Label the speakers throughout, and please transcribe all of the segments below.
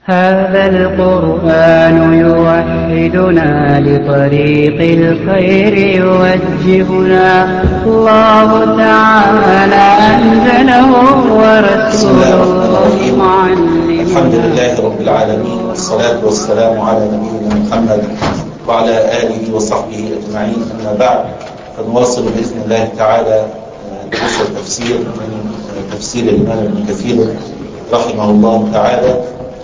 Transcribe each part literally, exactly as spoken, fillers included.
Speaker 1: هذا القرآن يوحدنا لطريق الخير يوجهنا. الله تعالى أنزله ورسول الله معلمنا.
Speaker 2: الحمد لله رب العالمين، والصلاة والسلام على نبينا محمد وعلى آله وصحبه أجمعين. أما بعد، فنواصل بإذن الله تعالى دروس التفسير من تفسير الإمام ابن كثير رحمه الله تعالى.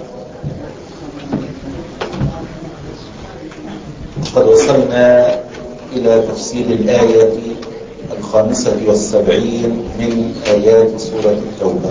Speaker 2: قد وصلنا إلى تفسير الآية الخامسة والسبعين من آيات سورة التوبة.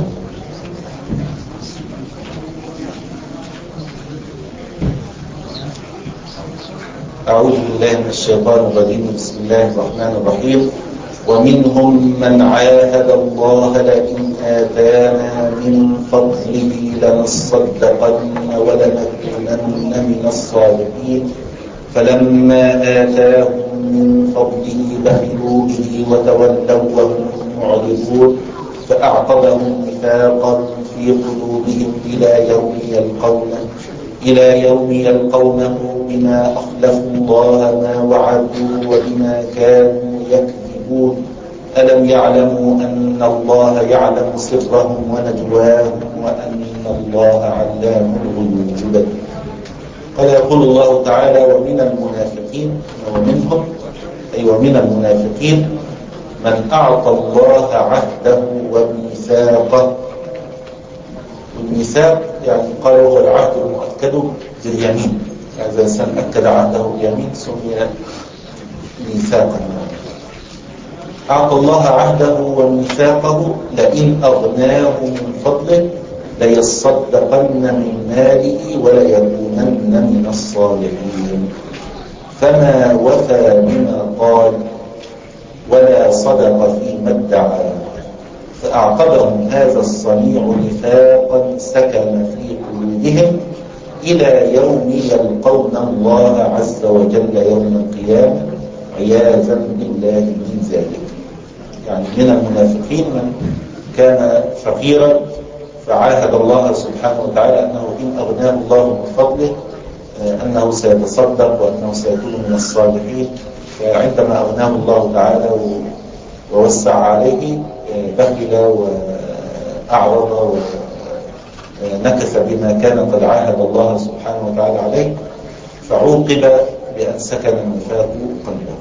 Speaker 2: أعوذ بالله من الشيطان الرجيم. بسم الله الرحمن الرحيم. ومنهم من عاهد الله لئن آتانا من فضله لنصدقن ولنكونن من الصالحين فلما آتاهم من فضله بخلوا به وتولوا وهم معرضون فأعقبهم نفاقا في قلوبهم إلى يوم يلقونه إلى يوم يلقونه بما أخلفوا الله ما وعدوا وبما كانوا يكذبون ألم يعلموا أن الله يعلم سرهم ونجواهم وأن الله علام الغيوب. قال يقول الله تعالى: ومن المنافقين، ومنهم أي ومن المنافقين من أعطى الله عهده وميثاقه. والميثاق يعني قال هو العهد المؤكد باليمين، يعني إذا الإنسان أكد عهده باليمين سمي ميثاقا. أعطى الله عهده وميثاقه لئن أغناه من فضله ليصدقن من ماله وليكونن من الصالحين فما وفى بما قال ولا صدق فيما ادعى فأعقبهم هذا الصنيع نفاقا سكن في قلوبهم إلى يوم يلقون الله عز وجل يوم القيامة عياذا بالله من ذلك. يعني من المنافقين من كان فقيرا فعاهد الله سبحانه وتعالى أنه إن أغناه الله من فضله أنه سيتصدق وأنه سيكون من الصالحين، فعندما أغناه الله تعالى ووسع عليه بخل وأعرض ونكث بما كان قد عاهد الله سبحانه وتعالى عليه، فعوقب بأن سكن النفاق قلبه.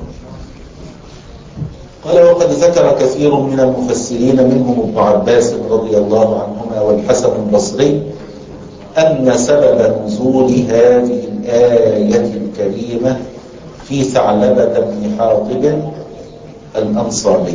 Speaker 2: قال: وقد ذكر كثير من المفسرين منهم ابن عباس رضي الله عنهما والحسن البصري أن سبب نزول هذه الآية الكريمة في ثعلبة بن حاطب الأنصاري،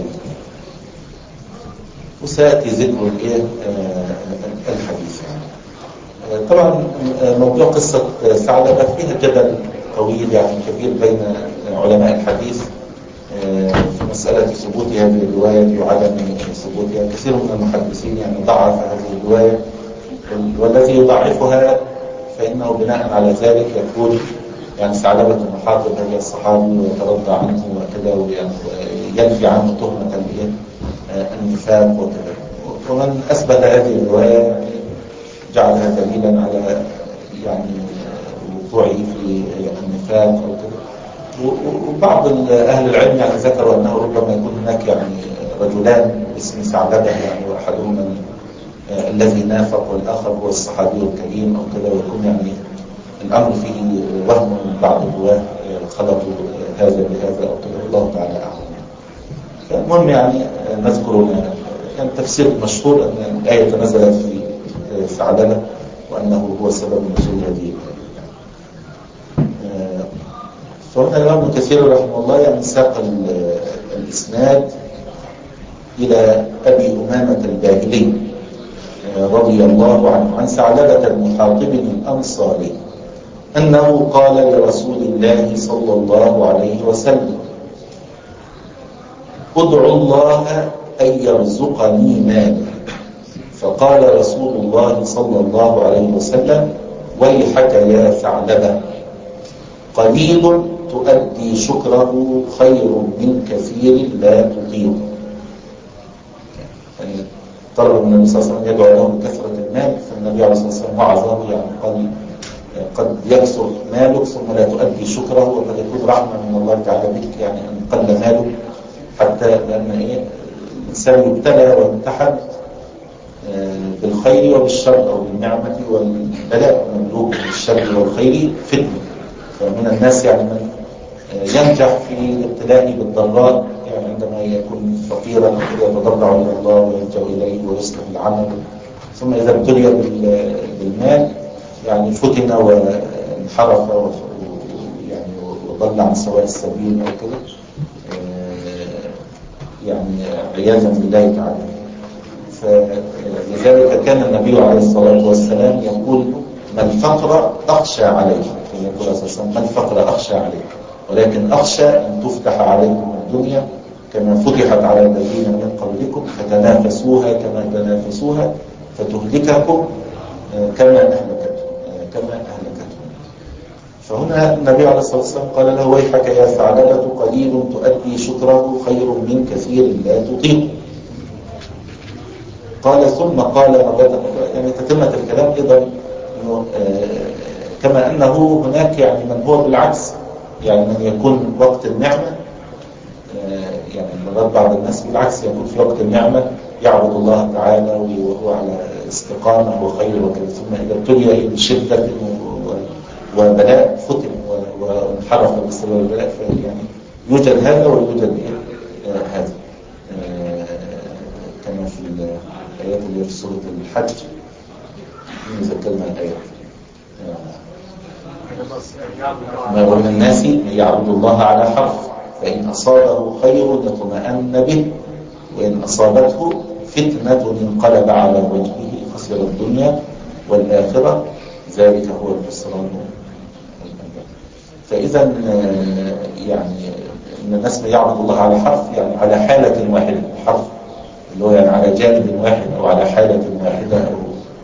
Speaker 2: وسيأتي ذكر الحديث. طبعا موضوع قصة ثعلبة فيها جدل طويل يعني كبير بين علماء الحديث في مسألة ثبوت هذه الرواية وعدم ثبوتها. كثير من المحدثين يعني ضعف هذه الرواية، والذي يضعفها فإنه بناء على ذلك يقول يعني ثعلبة بن حاطب هذا الصحابي ويترضى عنه وكذا وينفي عنه تهمة النفاق وكذا. ومن أثبت هذه الرواية جعلها دليلا على يعني وقوعه في النفاق وكذا. وبعض أهل العلم يعني ذكروا أنه ربما يكون هناك يعني رجلان باسم ثعلبة، يعني وأحدهما الذي نافق والآخر هو الصحابي الكريم أو كذا، ويكون يعني الأمر فيه وهم من بعض الرواه خلطوا هذا بهذا أو كذا، الله تعالى أعلم. المهم يعني نذكر يعني تفسير مشهور أن الآية نزلت في ثعلبة وأنه هو سبب نزول هذه. فهنا الإمام ابن كثير رحمه الله يعني ساق الإسناد إلى أبي أمامة الباهلي رضي الله عنه عن ثعلبة بن حاطب الأنصاري أنه قال لرسول الله صلى الله عليه وسلم: ادعوا الله أن يرزقني مالا. فقال رسول الله صلى الله عليه وسلم: ويحك يا ثعلبة، قليل تؤدي شكره خير من كثير لا تطيق. يعني طلب النبي صلى الله عليه وسلم يدعو له بكثرة المال، فالنبي النبي عليه الصلاة والسلام وعظه، يعني قال قد يكثر مالك ثم لا تؤدي شكره، وقد يكون رحمة من الله تعالى بك، يعني أن قل مالك حتى لأن إيه الإنسان يبتلى ويمتحن بالخير وبالشر، أو بالنعمة والبلاء، مملوك بالشر والخير فتنة. فمن الناس يعني من ينجح في الابتلاء بالضراء، يعني عندما يكون فقيرا يتضرع إلى الله ويلجأ إليه ويصلح العمل، ثم إذا ابتلي بالمال يعني فتن وانحرف يعني وضل عن سواء السبيل أو كده، يعني عياذا بالله تعالى. فلذلك كان النبي عليه الصلاة والسلام يقول: ما الفقر أخشى عليه، يقول أساسا ما الفقر أخشى عليه، ولكن أخشى أن تفتح عليكم الدنيا كما فتحت على الذين من قبلكم فتنافسوها كما تنافسوها فتهلككم كما أهلكتهم كما أهلكتهم. فهنا النبي عليه الصلاة والسلام قال له: ويحك يا ثعلبة، قليل تؤدي شكره خير من كثير لا تطيق. قال ثم قال مرة، يعني تتمة الكلام أيضا إنه كما أنه هناك يعني من هو بالعكس، يعني من يكون وقت النعمة، يعني مرات بعض الناس بالعكس يكون في وقت النعمة يعبد الله تعالى وهو على استقامة وخير وكذا، ثم إذا ابتلي بشدة وبلاء فتن وانحرف بسبب البلاء، فيعني يوجد هذا ويوجد إيه هذا، كما في الآيات اللي في سورة الحج نذكرنا الآيات. ما ومن الناس يعبد الله على حرف، فإن أصابه خير اطمأن به، وإن أصابته فتنة انقلب على وجهه خسر الدنيا والآخرة، ذلك هو الخسران. فإذا يعني إن الناس يعبد الله على حرف، يعني على حالة واحدة، حرف اللي هو يعني على جانب واحد أو على حالة واحدة، أو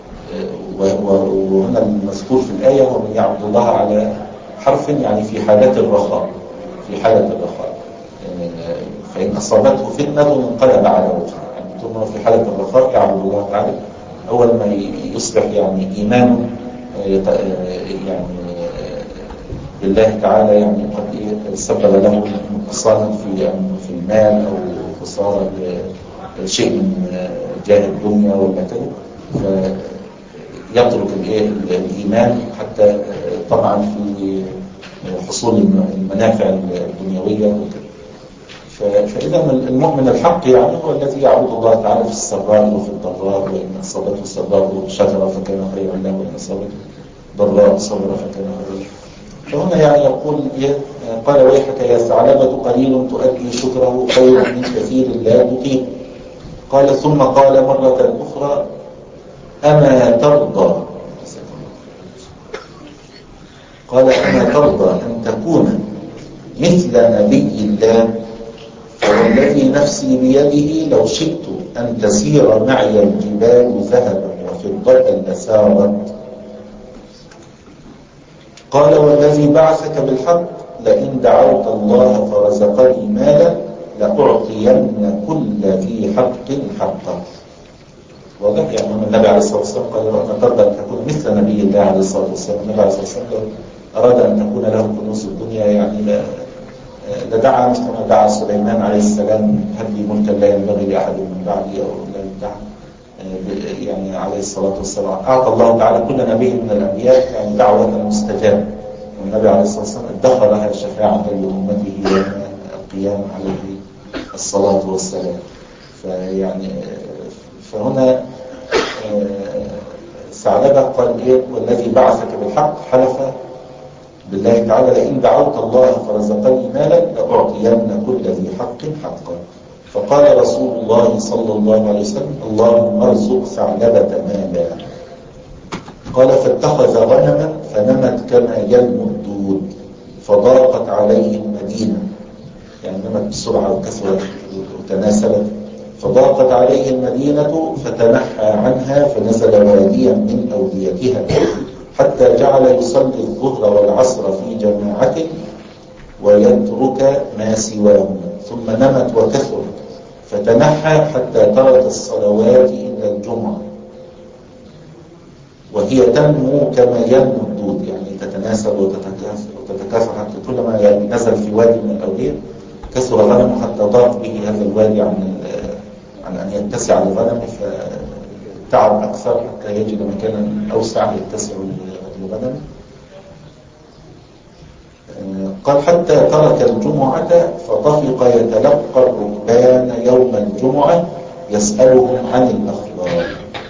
Speaker 2: وهنا المذكور في الآية هو من يعبد الله على حرف، يعني في حالة الرخاء، في حالة الرخاء فإن أصابته فتنة انقلب على وجهه، يعني ثم في حالة الرخاء يعبد الله تعالى، أول ما يصبح يعني إيمانه يعني بالله تعالى يعني قد سبب له نقصانا في في المال أو خسارة شيء من جاه الدنيا ولا كده، فيترك الإيمان حتى طبعا في حصول المنافع الدنيوية وكده. فإذا المؤمن الحق يعني هو الذي يعبد الله تعالى في السراء وفي الضراء، وإن أصابته السراء شكر فكان خيرا له، وإن أصابته ضراء صبر فكان خيرا له. فهنا يعني يقول: قال ويحك يا ثعلبة، قليل تؤدي شكره خير من كثير لا تطيق. قال ثم قال مرة أخرى: أما ترضى قال أما ترضى أن تكون مثل نبي الله؟ فوالذي نفسي بيده لو شئت أن تسير معي الجبال ذهبا وفضة لسارت. قال والذي بعثك بالحق لئن دعوت الله فرزقني مالا لأعطين كل ذي حق حقه. واضح يعني النبي عليه الصلاة والسلام قال: أنا ترضى أن تكون مثل نبي الله عليه الصلاة والسلام. النبي عليه الصلاة والسلام أراد أن تكون له كنوز الدنيا، يعني لدعا مثل ما دعا سليمان عليه السلام: هب لي ملكا لا ينبغي لأحد من بعدي، أو لا يدعى يعني عليه الصلاة والسلام. أعطى الله تعالى كل نبي من الأنبياء يعني دعوة مستجابة، والنبي عليه الصلاة والسلام ادخرها شفاعة لأمته يوم القيامة عليه الصلاة والسلام. فيعني فهنا ثعلبة قال إيه: والذي بعثك بالحق، حلف بالله تعالى: لئن دعوت الله فرزقني مالا لأعطين كل ذي حق حقا. فقال رسول الله صلى الله عليه وسلم: اللهم ارزق ثعلبة مالا. قال فاتخذ غنما فنمت كما ينمو الدود فضاقت عليه المدينة، يعني نمت بسرعة وكثرت وتناسلت، فضاقت عليه المدينة فتنحى عنها فنزل واديا من أوديتها حتى جعل يصلي الظهر والعصر في جماعة ويترك ما سواهما، ثم نمت وكثرت فتنحى حتى ترك الصلوات إلا الجمعة. هي تنمو كما ينمو الدود، يعني تتناسب وتتكاثر, وتتكاثر حتى كلما يعني نزل في وادي من الأودية كثر غنمه حتى ضاق به هذا الوادي عن عن أن يتسع لغنمه، فتعب أكثر حتى يجد مكانا أوسع يتسع لغنمه. قال حتى ترك الجمعة فطفق يتلقى الركبان يوم الجمعة يسألهم عن الأخبار.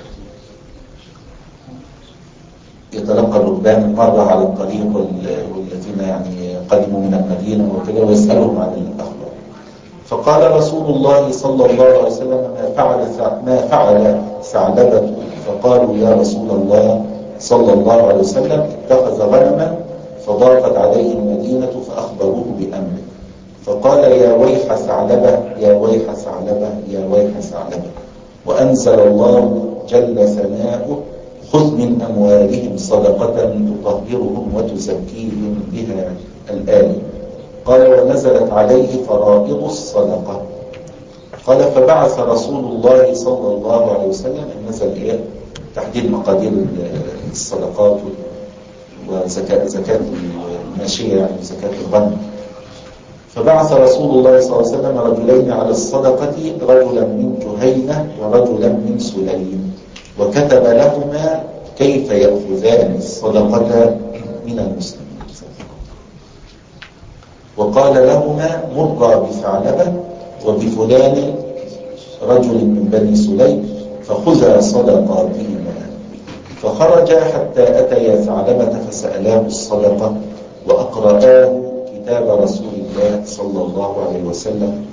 Speaker 2: يتلقى الركبان مرة على الطريق والذين يعني قدموا من المدينة وكذا ويسألهم عن الأخبار. فقال رسول الله صلى الله عليه وسلم ما فعل ما فعل ثعلبة؟ فقالوا يا رسول الله صلى الله عليه وسلم اتخذ غنما فضاقت عليه المدينة فأخبروه بأمره، فقال يا ويح ثعلبة يا ويح ثعلبة يا ويح ثعلبة، وأنزل الله جل ثناؤه خذ من أموالهم صدقة تطهرهم وتزكيهم بها الآية. قال ونزلت عليه فرائض الصدقة. قال فبعث رسول الله صلى الله عليه وسلم، نزل إيه تحديد مقادير الصدقات وزكاة زكاة الماشية يعني زكاة الغنم. فبعث رسول الله صلى الله عليه وسلم رجلين على الصدقة، رجلا من جهينة ورجلا من سليم، وكتب لهما كيف يأخذان الصدقة من المسلمين، وقال لهما مرا بثعلبة وبفلان رجل من بني سليم فخذا صدقاتهما. فخرج حتى أتيا ثعلبة فسألاه الصدقة وأقرآه كتاب رسول الله صلى الله عليه وسلم،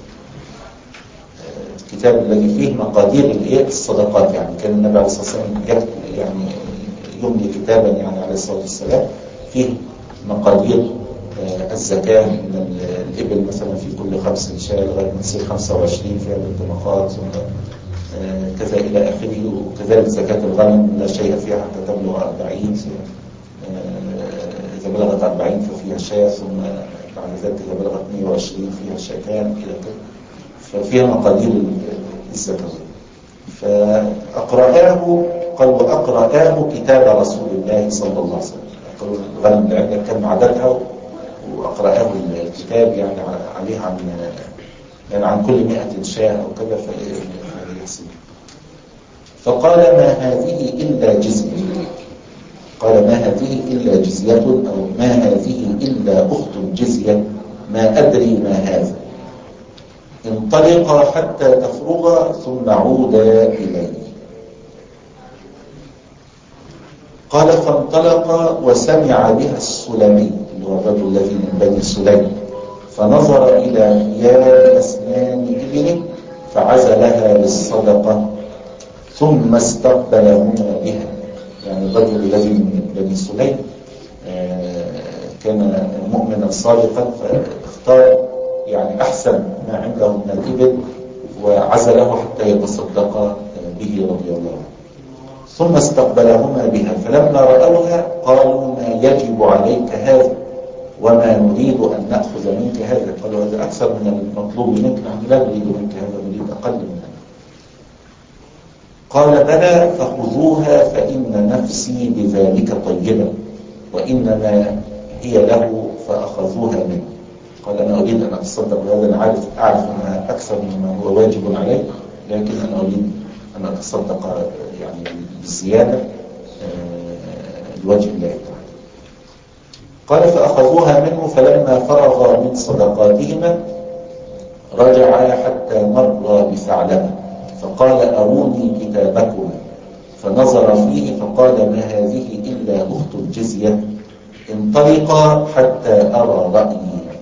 Speaker 2: الكتاب الذي فيه مقادير الصدقات. يعني كان النبي عليه الصلاة والسلام يكتب يعني يملي كتابا يعني عليه الصلاة والسلام فيه مقادير الزكاة من الإبل مثلا في كل خمس شاة لغاية ما تصير خمسة وعشرين فيها بالطبقات كذا إلى آخره. وكذلك زكاة الغنم لا شيء فيها حتى تبلغ أربعين، إذا بلغت أربعين ففيها شاة، ثم بعد ذلك إذا بلغت مئة وعشرين فيها شاتان إلى كذا، ففيها مقادير الزكاة. فأقرأه قال وأقرأه كتاب رسول الله صلى الله عليه وسلم. الغنم اللي عندك كم عددها وأقرأه الكتاب يعني عليها عن يعني عن كل مئة شاة أو كذا فيحسب. فقال ما هذه إلا جزية، قال ما هذه إلا جزية أو ما هذه إلا أخت جزية، ما أدري ما هذا، انطلقا حتى تفرغا ثم عودا إليه. قال فانطلق وسمع بها السلمي اللي هو الرجل الذي من بني سليم، فنظر إلى خيار أسنان إبله فعزلها للصدقة ثم استقبلهما بها. يعني الرجل الذي من بني سليم كان مؤمنا صادقا، فاختار يعني أحسن ما عنده من الإبل وعزله حتى يتصدق به رضي الله عنه. ثم استقبلهما بها، فلما رأوها قالوا ما يجب عليك هذا وما نريد أن نأخذ منك هذا. قالوا هذا أكثر من المطلوب منك، نحن لا نريد منك هذا، نريد أقل منك. قال بلى فخذوها فإن نفسي بذلك طيبة، وإنما هي له فأخذوها منه. قال أنا أريد أن أتصدق بهذا، أنا عارف أعرف أنها أكثر مما هو واجب علي، لكن أنا أريد أن أتصدق يعني بالزيادة لوجه الله تعالى. قال فأخذوها منه، فلما فرغا من صدقاتهما رجعا حتى مر بثعلبة فقال أروني كتابكما، فنظر فيه فقال ما هذه إلا أخت الجزية، انطلقا حتى أرى رأيي.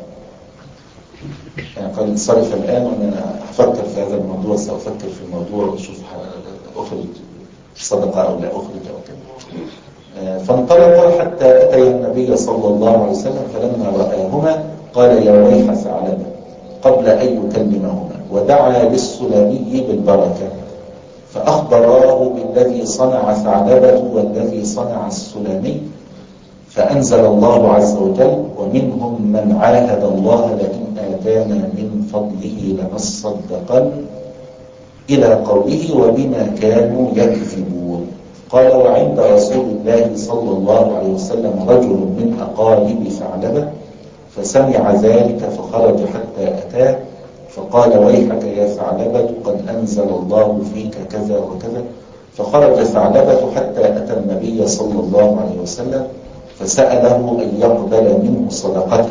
Speaker 2: يعني قال انصرف الآن وأنا أفكر في هذا الموضوع، سأفكر في الموضوع وأشوف أخرج صدقة أو لا أخرج أو كذا. فانطلق حتى أتي النبي صلى الله عليه وسلم، فلما رآهما قال يا ويح ثعلبة قبل أن يكلمهما، ودعا للسلمي بالبركة. فأخبراه بالذي صنع ثعلبة والذي صنع السلمي، فأنزل الله عز وجل ومنهم من عاهد الله لئن آتانا من فضله لنصدقن إلى قوله وبما كانوا يكذبون. قال وعند رسول الله صلى الله عليه وسلم رجل من أقارب ثعلبة فسمع ذلك فخرج حتى أتاه فقال ويحك يا ثعلبة قد أنزل الله فيك كذا وكذا. فخرج ثعلبة حتى أتى النبي صلى الله عليه وسلم فسأله أن يقبل منه صدقته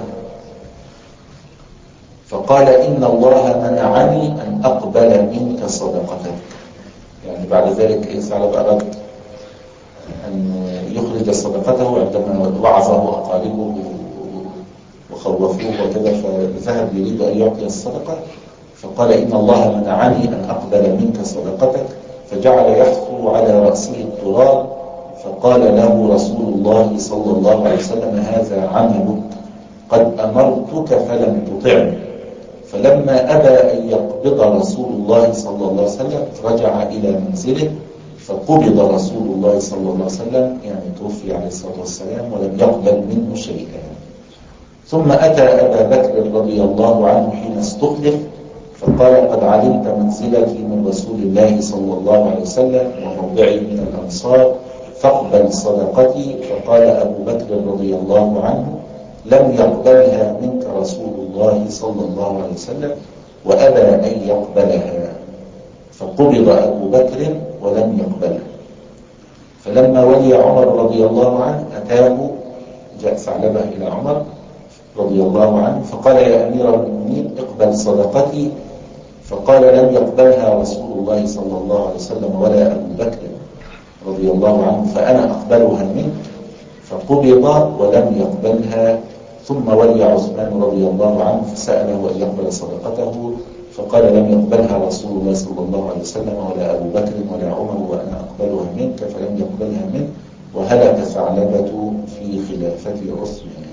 Speaker 2: فقال إن الله منعني أن أقبل منك صدقتك. يعني بعد ذلك ثعلبة أراد أن يخرج صدقته عندما وعظه أقاربه وخوفوه وكذا فذهب يريد أن يعطي الصدقة فقال إن الله منعني أن أقبل منك صدقتك فجعل يحثو على رأسه التراب فقال له رسول الله صلى الله عليه وسلم هذا عملك قد أمرتك فلم تطعني. فلما أبى أن يقبض رسول الله صلى الله عليه وسلم رجع إلى منزله فقبض رسول الله صلى الله عليه وسلم يعني توفي عليه الصلاة والسلام ولم يقبل منه شيئا. ثم أتى أبا بكر رضي الله عنه حين استخلف فقال قد علمت منزلتي من رسول الله صلى الله عليه وسلم وموضعي من الأنصار فاقبل صدقتي. فقال أبو بكر رضي الله عنه لم يقبلها منك رسول الله صلى الله عليه وسلم وأبى أن يقبلها. فقبض أبو بكر ولم يقبلها. فلما ولي عمر رضي الله عنه أتاه جاء ثعلبة إلى عمر رضي الله عنه فقال يا أمير المؤمنين اقبل صدقتي. فقال لم يقبلها رسول الله صلى الله عليه وسلم ولا أبو بكر رضي الله عنه فأنا أقبلها منك. فقبض ولم يقبلها. ثم ولي عثمان رضي الله عنه فسأله أن يقبل صدقته فقال لم يقبلها رسول الله صلى الله عليه وسلم ولا أبو بكر ولا عمر وأنا أقبلها منك فلم يقبلها منه. وهلك ثعلبة في خلافة عثمان.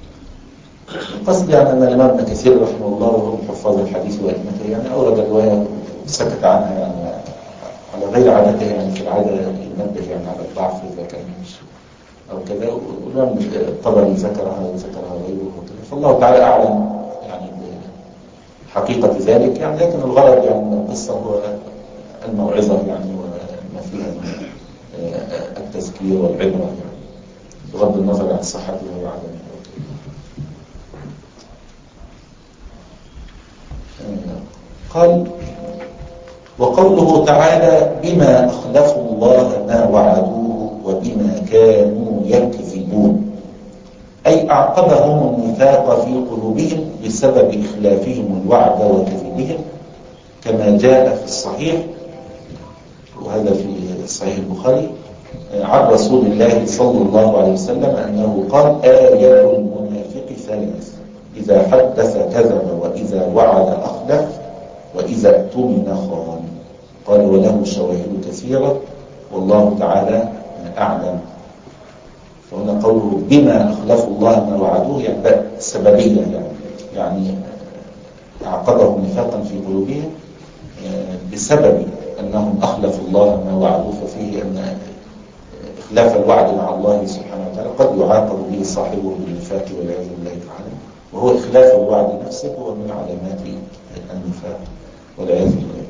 Speaker 2: القصد يعني أن الإمام ابن كثير رحمه الله وهو من حفاظ الحديث وأئمته يعني أورد الرواية سكت عنها يعني على غير عادته يعني في العادة ينبه يعني على الضعف إذا كان مش أو كذا. والإمام الطبري ذكرها وذكرها غيره وكذا فالله تعالى أعلم يعني بحقيقة ذلك يعني. لكن الغرض يعني من القصة هو الموعظة يعني وما فيها من التذكير والعبرة يعني بغض النظر عن صحتها وعدمها. قال وقوله تعالى بما أخلفوا الله ما وعدوه وبما كانوا يكذبون أي أعقبهم النفاق في قلوبهم بسبب إخلافهم الوعد وكذبهم كما جاء في الصحيح وهذا في صحيح البخاري عن رسول الله صلى الله عليه وسلم أنه قال آية المنافق ثلاث إذا حدث كذب وإذا وعد أخلف وإذا اؤتمن خان. قال وله شواهد كثيرة والله تعالى أعلم. فهنا قوله بما أخلفوا الله ما وعدوه يعني سببية يعني يعني أعقبهم نفاقا في قلوبهم بسبب أنهم أخلفوا الله ما وعدوه. ففيه أن إخلاف الوعد مع الله سبحانه وتعالى قد يعاقب به صاحبه بالنفاق والعياذ بالله تعالى وهو إخلاف الوعد نفسه هو من علامات النفاق والعياذ بالله.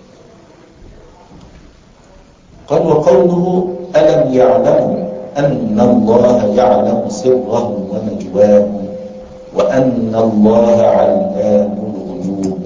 Speaker 2: قال وقوله ألم يعلموا أن الله يعلم سرهم ونجواهم وأن الله علام الغيوب.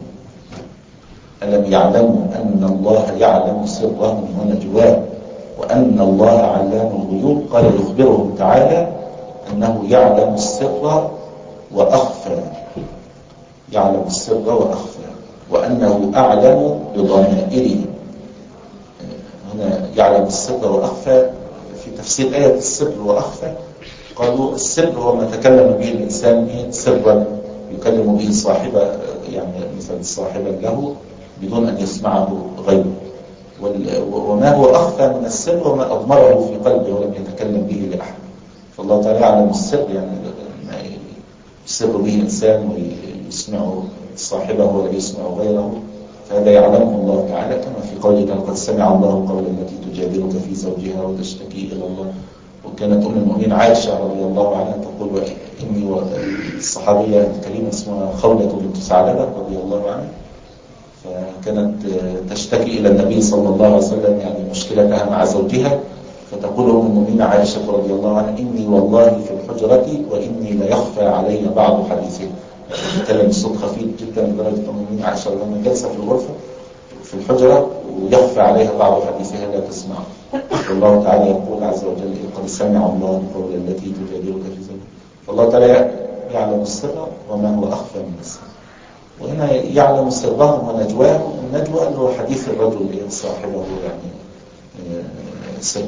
Speaker 2: ألم يعلموا أن الله يعلم سرهم ونجواهم وأن الله علام الغيوب. قال يخبرهم تعالى أنه يعلم السر وأخفى يعلم السر وأخفى وأنه أعلم بضمائرهم. هنا يعلم السر وأخفى في تفسير آية السر وأخفى قالوا السر هو ما تكلم به الإنسان سرا يكلم به صاحبه يعني مثل صاحبا له بدون أن يسمعه غيره. وما هو أخفى من السر وما أضمره في قلبه ولم يتكلم به لأحد. فالله تعالى يعلم السر يعني ما يسر به إنسان ويسمعه صاحبه ولا يسمع غيره فهذا يعلمه الله تعالى كما في قوله قد سمع الله قول التي تجادلك في زوجها وتشتكي إلى الله. وكانت أم المؤمنين عائشة رضي الله عنها تقول إني والصحابية الكريمة اسمها خولة بنت ثعلبة رضي الله عنها فكانت تشتكي إلى النبي صلى الله عليه وسلم يعني مشكلتها مع زوجها، فتقول أم المؤمنين عائشة رضي الله عنها: إني والله في الحجرة وإني ليخفى علي بعض حديثه. تتكلم الصوت خفيف جدا لدرجة أم المؤمنين عائشة رضي الله عنها جالسة في الغرفة في الحجرة ويخفى عليها بعض حديثها لا تسمع. والله تعالى يقول عز وجل: قد سمع الله قول التي تجادلك في زوجها. فالله تعالى يعلم السر وما هو أخفى من السر. وهنا يعلم سرهم ونجواهم. النجوى اللي هو حديث الرجل صاحبه يعني سرا.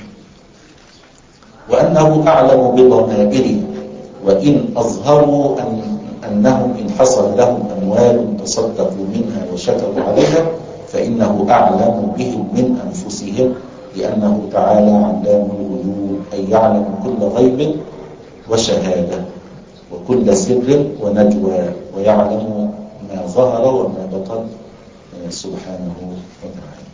Speaker 2: وأنه أعلم بضمائره، وإن أظهروا أن أنهم إن حصل لهم أموال تصدقوا منها وشكروا عليها فإنه أعلم بهم من أنفسهم، لأنه تعالى علام الغيوب، أي يعلم كل غيب وشهادة وكل سر ونجوى، ويعلم ما ظهر وما بطن سبحانه وتعالى.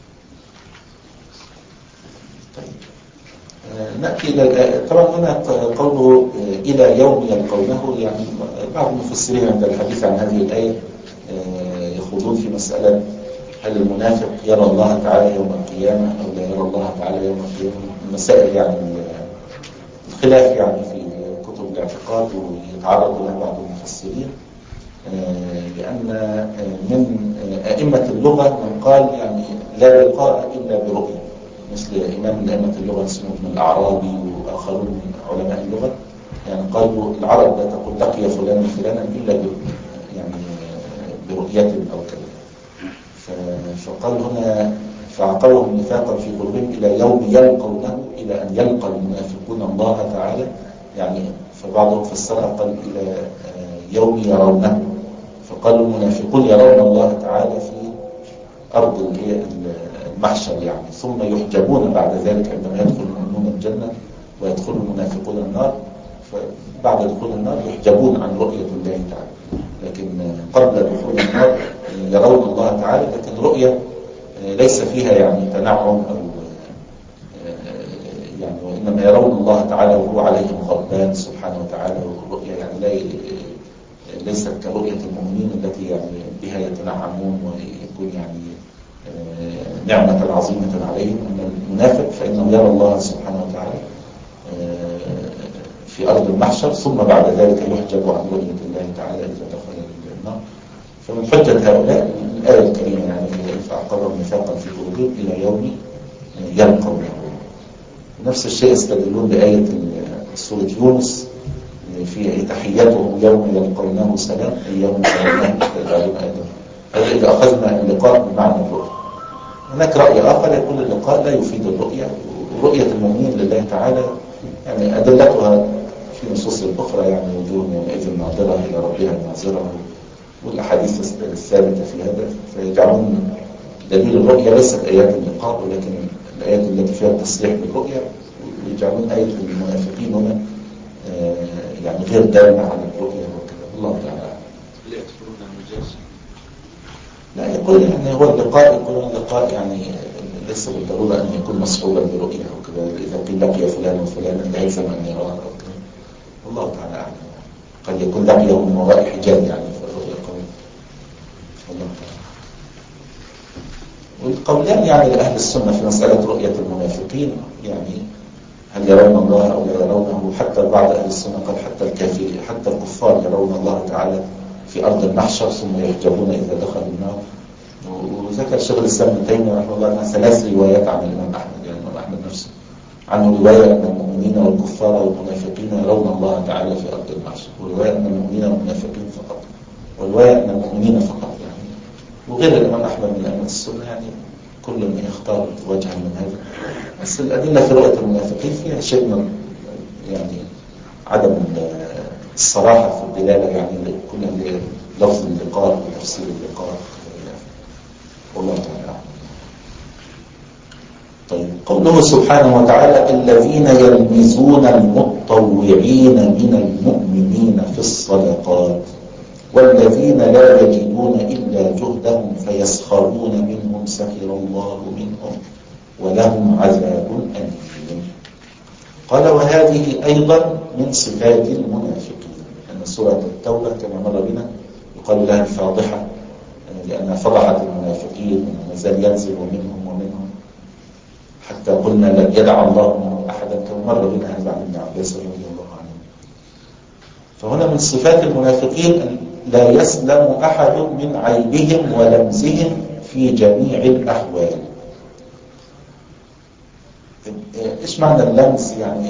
Speaker 2: طيب نأتي إلى طبعا هنا قوله إلى يوم يلقونه، يعني بعض المفسرين عند الحديث عن هذه الآية يخوضون في مسألة هل المنافق يرى الله تعالى يوم القيامة أو لا يرى الله تعالى يوم القيامة. المسائل يعني الخلاف يعني في كتب الاعتقاد ويتعرض لها بعض المفسرين، لأن من أئمة اللغة من قال يعني لا لقاء إلا برؤية، مثل إمام من أئمة اللغة اسمه ابن الأعرابي وآخرون من علماء اللغة، يعني قالوا العرب لا تقول لقي فلان فلانا إلا يعني برؤية أو كذا. فقال هنا فعقلهم نفاقا في قلوبهم إلى يوم يلقونه، إلى أن يلقى المنافقون الله تعالى، يعني فبعضهم فسرها قال إلى يوم يرونه، فقالوا المنافقون يرون الله تعالى في أرض المحشر يعني، ثم يحجبون بعد ذلك عندما يدخل المؤمنون الجنة ويدخل المنافقون النار، فبعد دخول النار يحجبون عن رؤية الله تعالى، لكن قبل دخول النار يرون الله تعالى، لكن رؤية ليس فيها يعني تنعم أو يعني، وإنما يرون الله تعالى وهو عليهم غضبان سبحانه وتعالى. والرؤية يعني لا ليست كرؤية المؤمنين التي يعني بها يتنعمون ويكون يعني نعمة عظيمة عليهم. أما المنافق فإنه يرى الله سبحانه وتعالى في أرض المحشر، ثم بعد ذلك يحجب عن رؤية الله تعالى إذا دخل النار. فمن حجة هؤلاء الآية الكريمة يعني فأعقبهم نفاقا في قلوبهم إلى يوم يلقونه. نفس الشيء استدلون بآية سورة يونس في تحياتهم يوم يلقونه سلام، أي يوم يلقونه يستجعلون آدم. هذا إذا أخذنا اللقاء بمعنى الرؤية. هناك رأي آخر يقول اللقاء لا يفيد الرؤية، ورؤية المؤمنين لله تعالى يعني أدلتها في نصوص الأخرى، يعني وجوه يومئذ ناظرة إلى ربها ناظرة، والأحاديث الثابتة في هذا، فيجعلون دليل الرؤية ليست آيات اللقاء ولكن الآيات التي فيها التصريح بالرؤية، ويجعلون آية المنافقين هنا يعني غير دالة على الرؤية وكذا. الله تعالى
Speaker 3: لا يكفرون المجاز.
Speaker 2: لا يقول يعني هو اللقاء، يقول اللقاء يعني ليس بالضرورة أن يكون مصحوبا برؤية أو كذا. إذا قيل لقي فلان وفلانا لا يلزم أن يراه أو كذا. الله تعالى أعلم. قد يكون لقيه من وراء حجاب يعني فالرؤية قوية. الله تعالى. والقولان يعني لأهل السنة في مسألة رؤية المنافقين، يعني هل يرون الله أو لا يرونه. حتى بعض أهل السنة قال حتى الكافرين حتى الكفار يرون الله تعالى في أرض المحشر ثم يحجبون إذا دخلوا النار. وذكر الشيخ الإسلام ابن تيمية رحمه الله أنها ثلاث روايات عن الإمام أحمد، يعني الإمام أحمد نفسه عنه رواية أن المؤمنين والكفار والمنافقين يرون الله تعالى في أرض المحشر، ورواية أن المؤمنين والمنافقين فقط، ورواية أن المؤمنين فقط يعني. وغير الإمام أحمد من أئمة السنة يعني كل من يختار وجها من هذا. بس الأدلة في رؤية المنافقين فيها شيء من يعني عدم الصراحة في الدلالة، يعني كل لفظ اللقاء وتفسير اللقاء. والله تعالى. طيب قوله سبحانه وتعالى الذين يلمزون المتطوعين من المؤمنين في الصدقات والذين لا يجدون إلا جهدهم فيسخرون منهم سخر الله منهم ولهم عذاب أليم. قال وهذه أيضا من صفات المنافقين، أن سورة التوبة كما مر بنا يقال لها الفاضحة لأنها فضحت المنافقين وما زال ينزل منهم ومنهم حتى قلنا لن يدع الله منهم أحدا، كما مر بنا هذا عن ابن عباس رضي الله عنه. فهنا من صفات المنافقين لا يسلم أحد من عيبهم ولمزهم في جميع الأحوال. إيش معنى اللمز؟ يعني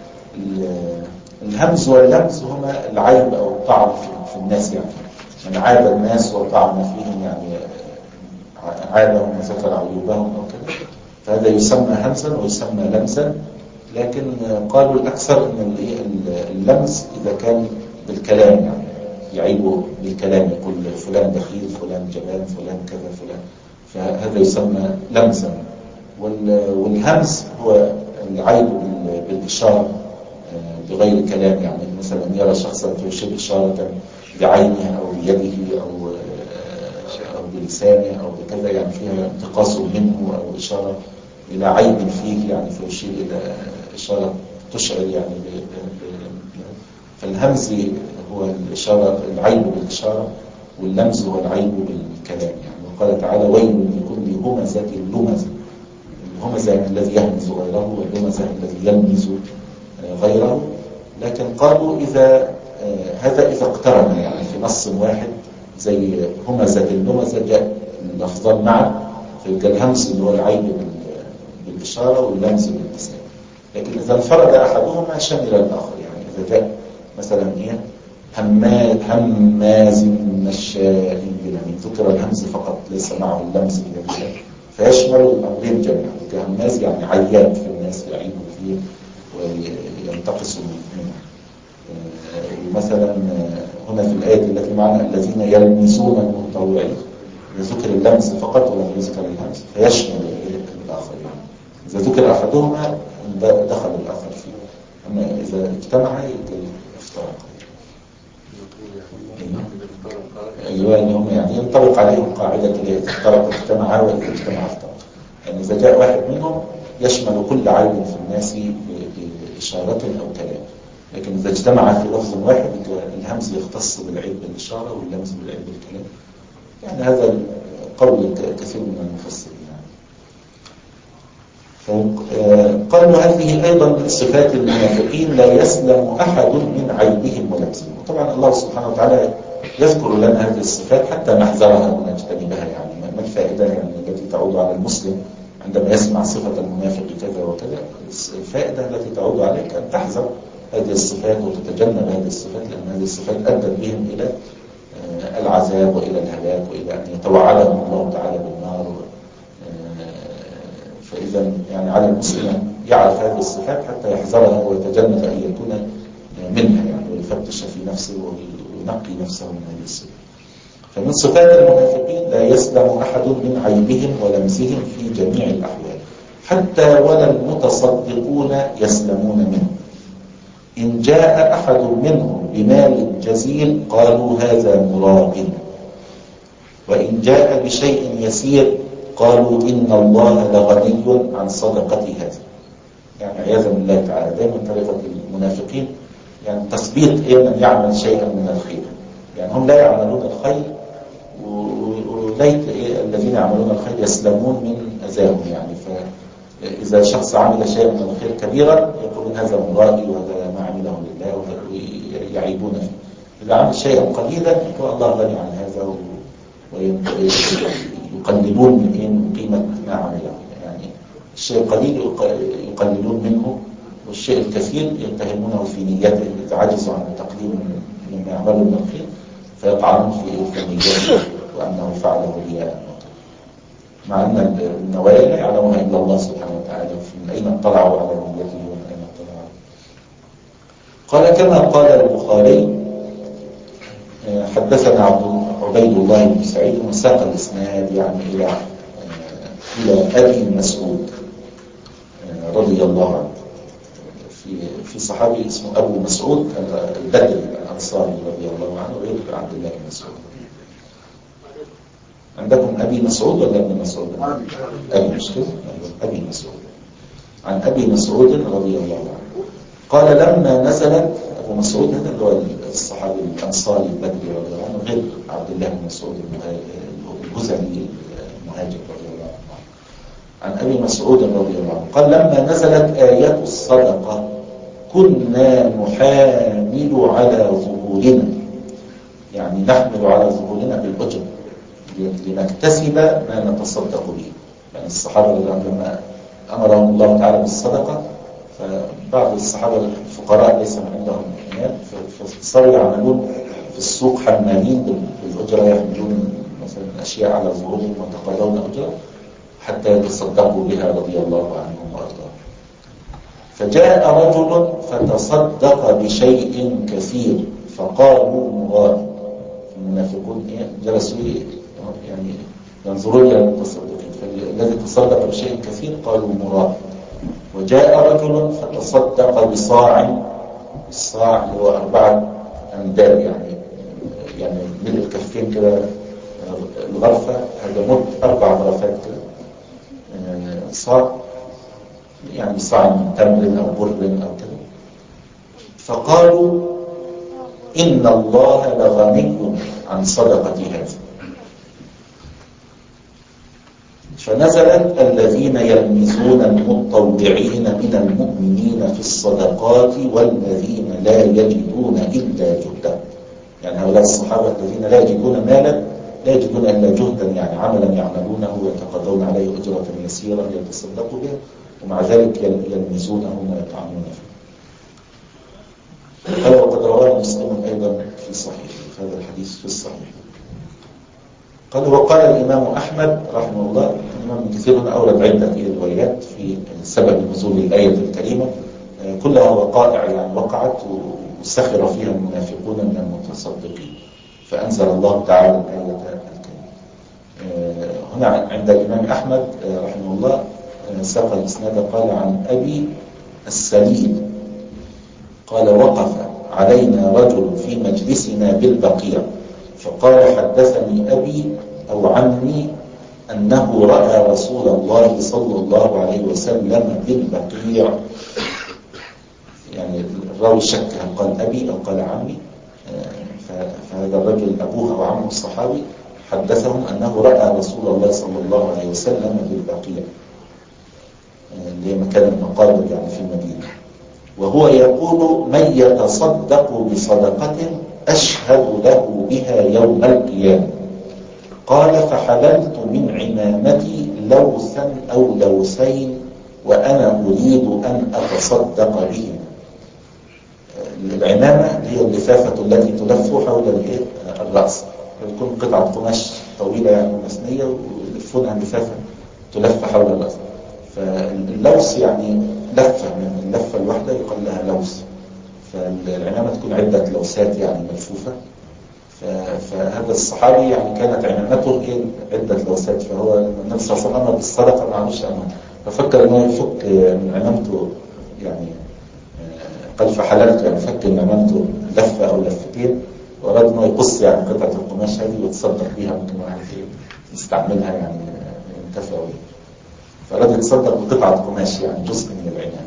Speaker 2: الهمز واللمز هما العيب أو الطعن في الناس، يعني من عاب الناس وطعن فيهم، يعني عابهم وذكر عيوبهم أو كده، فهذا يسمى همزا ويسمى لمزا. لكن قالوا الأكثر أن اللمز إذا كان بالكلام، يعني يعيبه بالكلام، يقول فلان بخيل، فلان جبان، فلان كذا فلان، فهذا يسمى لمزا. والهمز هو العيب بالإشارة بغير كلام، يعني مثلا يرى شخصا فيشير إشارة بعينه أو بيده أو أو بلسانه أو بكذا، يعني فيها انتقاص منه أو إشارة إلى عيب فيه، يعني فيشير إلى إشارة تشعر يعني. فالهمز هو الإشارة، العيب بالإشارة، واللمز هو العيب بالكلام. يعني وقال تعالى: ويل لكل همزة لمزة. الهمزة يعني الذي يهمز غيره، واللمزة الذي يلمز غيره. لكن قالوا إذا هذا إذا اقترن يعني في نص واحد، زي همزة اللمزة جاء اللفظان معا، فيبقى الهمز اللي هو العيب بالإشارة واللمز باللسان. لكن إذا انفرد أحدهما شمل الآخر، يعني إذا جاء مثلا إيه هماز هماز مشاء بنميم، ذكر الهمز فقط ليس معه اللمز باللسان، فيشمل الأمرين جميعا. هماز يعني عياب في الناس، يعيب فيه وينتقص منه. مثلا هنا في الآية التي معنا: الذين يلمزون المتطوعين، ذكر اللمز فقط ولم يذكر الهمز، فيشمل الآخر. يعني إذا ذكر أحدهما دخل الآخر فيه، أما إذا اجتمع افترق. أيوة، هم يعني ينطبق عليهم قاعدة إذا افترق اجتمعا وإذا اجتمع افترق. يعني إذا جاء واحد منهم يشمل كل عيب في الناس بإشارة أو كلام. لكن إذا اجتمع في لفظ واحد الهمز يختص بالعيب بالإشارة واللمز بالعيب بالكلام. يعني هذا قول كثير من المفسرين. قالوا هذه أيضا من صفات المنافقين، لا يسلم أحد من عيبهم ولمزهم. وطبعا الله سبحانه وتعالى يذكر لنا هذه الصفات حتى نحذرها ونجتنبها. يعني ما الفائدة يعني التي تعود على المسلم عندما يسمع صفة المنافق كذا وكذا؟ الفائدة التي تعود عليك أن تحذر هذه الصفات وتتجنب هذه الصفات، لأن هذه الصفات أدت بهم إلى العذاب وإلى الهلاك وإلى أن يتوعدهم الله تعالى بالنار. فإذا يعني على المسلم يعرف هذه الصفات حتى يحذرها ويتجنب أن يكون منها، يعني ويفتش في نفسه وينقي نفسه من هذه الصفات. فمن صفات المنافقين لا يسلم أحد من عيبهم ولمزهم في جميع الأحوال، حتى ولا المتصدقون يسلمون منه. إن جاء أحد منهم بمال جزيل قالوا هذا مراغ، وإن جاء بشيء يسير قالوا إن الله لغني عن صدقة هذا. يعني عياذا بالله تعالى دائما طريقة المنافقين يعني تثبيت من يعمل شيئا من الخير. يعني هم لا يعملون الخير، وليت الذين يعملون الخير يسلمون من أذاهم. يعني فإذا شخص عمل شيئا من الخير كبيرا يقولون هذا مرائي وهذا ما عمله لله ويعيبون فيه. إذا عمل شيئا قليلا يقول الله غني عن هذا، ويقللون من قيمة ما عمله. يعني الشيء القليل يقللون منه، والشيء الكثير يتهمونه في نيته. إذا عجزوا عن التقليل مما يعمله من الخير فيطعنون في نيته وأنه فعله رياء، مع أن النوايا لا يعلمها إلا الله سبحانه وتعالى. من أين اطلعوا على نيته ومن أين اطلعوا. قال كما قال البخاري: حدثنا عبيد الله بن سعيد، وساق الإسناد يعني إلى إلى أبي مسعود رضي الله عنه. في في صحابي اسمه أبو مسعود البدري الأنصاري رضي الله عنه، غير عبد الله بن مسعود. عندكم أبي مسعود ولا ابن مسعود؟ أبي مسعود. أبي مسعود عن أبي مسعود رضي الله عنه قال: لما نزلت، أبو مسعود هذا هو الصحابي الأنصاري البدري رضي الله عنه، غير عبد الله بن مسعود أبي مسعود رضي الله عنه قال لما نزلت آيات الصدقة كنا نحامل على ظهورنا، يعني نحمل على ظهورنا بالأجر لنكتسب ما نتصدق به. يعني الصحابة لما أمرهم الله تعالى بالصدقة، فبعض الصحابة الفقراء ليس عندهم مال، فصاروا يعملون في السوق حمالين بالأجرة، يحملون مثلا أشياء على ظهورهم وتقاضون أجرة حتى يتصدقوا بها رضي الله عنهم وأرضاهم. فجاء رجل فتصدق بشيء كثير فقالوا مراد. المنافقون جلسوا يعني ينظرون إلى المتصدقين، فالذي تصدق بشيء كثير قالوا مراد. وجاء رجل فتصدق بصاع، الصاع هو أربعة أمداد، يعني يعني من الكفين كده الغرفة، هذا مد أربع غرفات كده صاع، يعني صاع من تمر أو بر أو كده. فقالوا إن الله لغني عن صدقة هذا. فنزلت الذين يلمزون المتطوعين من المؤمنين في الصدقات والذين لا يجدون إلا جهدا. يعني هؤلاء الصحابة الذين لا يجدون مالا، لا يجدون إلا جهدا، يعني عملا يعملونه ويتقاضون عليه أجرة يسيرة يتصدقوا به، ومع ذلك يلمزونه ويطعنون فيه. هذا وقد رواه مسلم أيضا في صحيح، هذا الحديث في الصحيح. قال وقال الإمام أحمد رحمه الله، الإمام ابن كثير هنا أورد عدة روايات في سبب نزول الآية الكريمة، كلها وقائع يعني وقعت وسخر فيها المنافقون من المتصدقين، فأنزل الله تعالى الآية الكريمة. هنا عند الإمام أحمد رحمه الله ساق الإسناد قال عن أبي السليم قال وقف علينا رجل في مجلسنا بالبقيع فقال حدثني أبي أو عمي أنه رأى رسول الله صلى الله عليه وسلم بالبقيع. يعني الراوي شك هل قال أبي أو قال عمي، فهذا الرجل أبوه أو عمه الصحابي حدثهم أنه رأى رسول الله صلى الله عليه وسلم بالبقيع، اللي هي مكان المقابر يعني في المدينة، وهو يقول من يتصدق بصدقة أشهد له بها يوم القيامة. قال فحللت من عمامتي لوثا أو لوثين وأنا أريد أن أتصدق بهما. العمامة هي اللفافة التي تلف حول الرأس، تكون قطعة قماش طويلة يعني مسنية ويلفونها لفافة تلف حول الرأس. فاللوث يعني لفة، من اللفة الواحدة يقال لها لوث، فالعمامة تكون عدة لوثات يعني ملفوفة. فهذا الصحابي يعني كانت عمامته هي عدة لوثات، فهو النبي صلى الله عليه وسلم بالصدقة ما عملش أمان، ففكر أنه يفك من عمامته، يعني قال فحللت يعني فك من عمامته لفة أو لفتين، وأراد أنه يقص يعني قطعة القماش هذه ويتصدق بها، ممكن واحد يستعملها يعني ينتفع بها، فأراد يتصدق بقطعة قماش يعني جزء من العنان.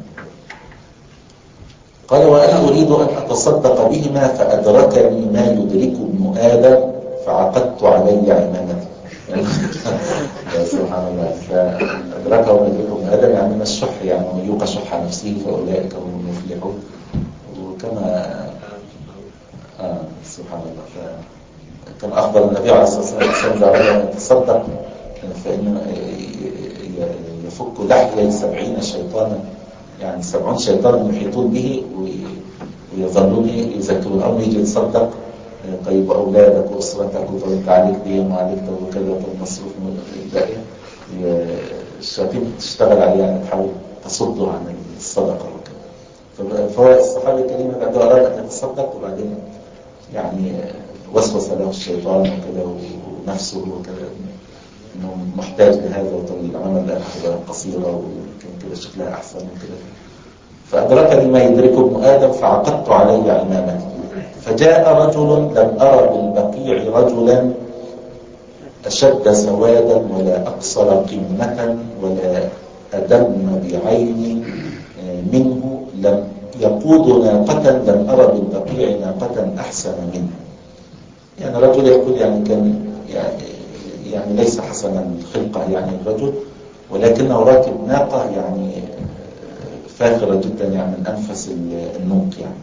Speaker 2: قال وأنا أريد أن أتصدق بهما فأدركني ما يدرك ابن آدم فعقدت علي عمامتي. يا سبحان الله، فأدركه ما يدرك ابن آدم يعني من الشح، يعني ومن يوق شح نفسه فأولئك هم المفلحون. وكما آه سبحان الله، كما أخبر النبي عليه الصلاة والسلام إذا أراد أن يتصدق فإنه يفك لحية سبعين شيطانا، يعني سبعون شيطان يحيطون به ويظلون يذكرون أو يجي يتصدق طيب أولادك وأسرتك وطيب عليك بهم وعليك وكذا والمصروف الباقي، الشياطين تشتغل عليه يعني تحاول تصده عن الصدقة وكذا. فهو الصحابي الكريم بعد أراد أن يتصدق وبعدين يعني وسوس له الشيطان وكذا ونفسه وكذا انه محتاج لهذا، وطول العمل لا تبقى قصيرة ويمكن كده شكلها احسن من كده. فادركني ما يدرك ابن ادم فعقدت علي عمامتي. فجاء رجل لم ارى بالبقيع رجلا اشد سوادا ولا اقصر قمة ولا ادم بعين منه، لم يقود ناقة لم ارى بالبقيع ناقة احسن منه. يعني رجل يقول يعني كان يعني يعني ليس حسنا الخلقة يعني الرجل، ولكنه راكب ناقة يعني فاخرة جدا، يعني من أنفس النوق يعني.